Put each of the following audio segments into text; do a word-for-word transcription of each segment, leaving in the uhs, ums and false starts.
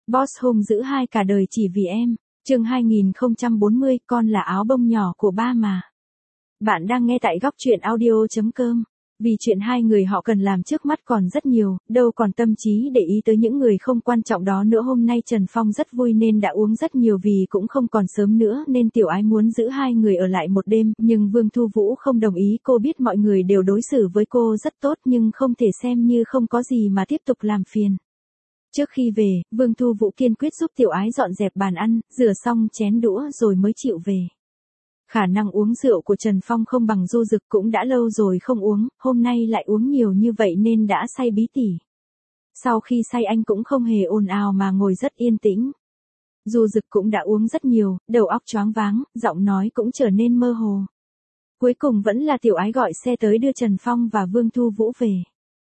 Boss hung dữ hai cả đời chỉ vì em. Chương hai nghìn không trăm bốn mươi, con là áo bông nhỏ của ba mà. Bạn đang nghe tại góc truyện audio chấm com. Vì chuyện hai người họ cần làm trước mắt còn rất nhiều, đâu còn tâm trí để ý tới những người không quan trọng đó nữa. Hôm nay Trần Phong rất vui nên đã uống rất nhiều, vì cũng không còn sớm nữa nên Tiểu Ái muốn giữ hai người ở lại một đêm, nhưng Vương Thu Vũ không đồng ý. Cô biết mọi người đều đối xử với cô rất tốt nhưng không thể xem như không có gì mà tiếp tục làm phiền. Trước khi về, Vương Thu Vũ kiên quyết giúp Tiểu Ái dọn dẹp bàn ăn, rửa xong chén đũa rồi mới chịu về. Khả năng uống rượu của Trần Phong không bằng Du Dực, cũng đã lâu rồi không uống, hôm nay lại uống nhiều như vậy nên đã say bí tỉ. Sau khi say anh cũng không hề ồn ào mà ngồi rất yên tĩnh. Du Dực cũng đã uống rất nhiều, đầu óc choáng váng, giọng nói cũng trở nên mơ hồ. Cuối cùng vẫn là Tiểu Ái gọi xe tới đưa Trần Phong và Vương Thu Vũ về.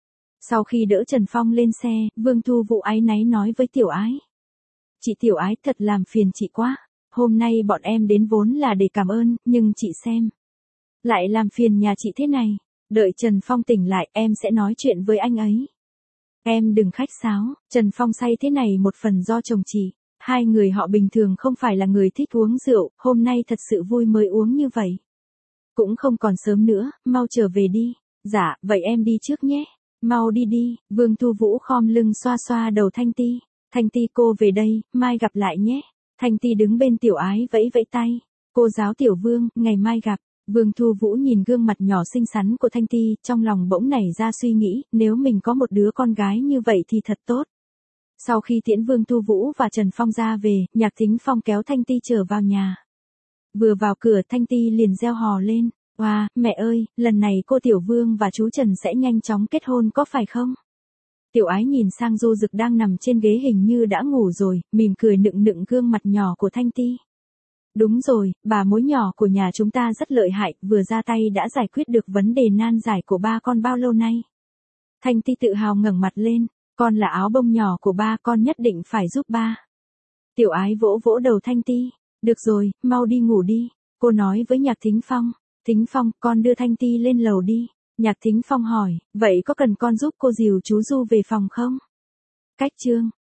Sau khi đỡ Trần Phong lên xe, Vương Thu Vũ áy náy nói với Tiểu Ái. Chị Tiểu Ái, thật làm phiền chị quá. Hôm nay bọn em đến vốn là để cảm ơn, nhưng chị xem. Lại làm phiền nhà chị thế này. Đợi Trần Phong tỉnh lại, em sẽ nói chuyện với anh ấy. Em đừng khách sáo, Trần Phong say thế này một phần do chồng chị. Hai người họ bình thường không phải là người thích uống rượu, hôm nay thật sự vui mới uống như vậy. Cũng không còn sớm nữa, mau trở về đi. Dạ, vậy em đi trước nhé. Mau đi đi. Vương Thu Vũ khom lưng xoa xoa đầu Thanh Ti. Thanh Ti, cô về đây, mai gặp lại nhé. Thanh Ti đứng bên Tiểu Ái vẫy vẫy tay. Cô giáo Tiểu Vương, ngày mai gặp. Vương Thu Vũ nhìn gương mặt nhỏ xinh xắn của Thanh Ti, trong lòng bỗng nảy ra suy nghĩ, nếu mình có một đứa con gái như vậy thì thật tốt. Sau khi tiễn Vương Thu Vũ và Trần Phong ra về, Nhạc Thính Phong kéo Thanh Ti trở vào nhà. Vừa vào cửa, Thanh Ti liền reo hò lên. Wow, mẹ ơi, lần này cô Tiểu Vương và chú Trần sẽ nhanh chóng kết hôn có phải không? Tiểu Ái nhìn sang Du Dực đang nằm trên ghế, hình như đã ngủ rồi, mỉm cười nựng nựng gương mặt nhỏ của Thanh Ti. Đúng rồi, bà mối nhỏ của nhà chúng ta rất lợi hại, vừa ra tay đã giải quyết được vấn đề nan giải của ba con bao lâu nay. Thanh Ti tự hào ngẩng mặt lên, con là áo bông nhỏ của ba, con nhất định phải giúp ba. Tiểu Ái vỗ vỗ đầu Thanh Ti, được rồi, mau đi ngủ đi, cô nói với Nhạc Thính Phong. Thính Phong, con đưa Thanh Ti lên lầu đi. Nhạc Thính Phong hỏi, vậy có cần con giúp cô dìu chú Du về phòng không? Cách chương.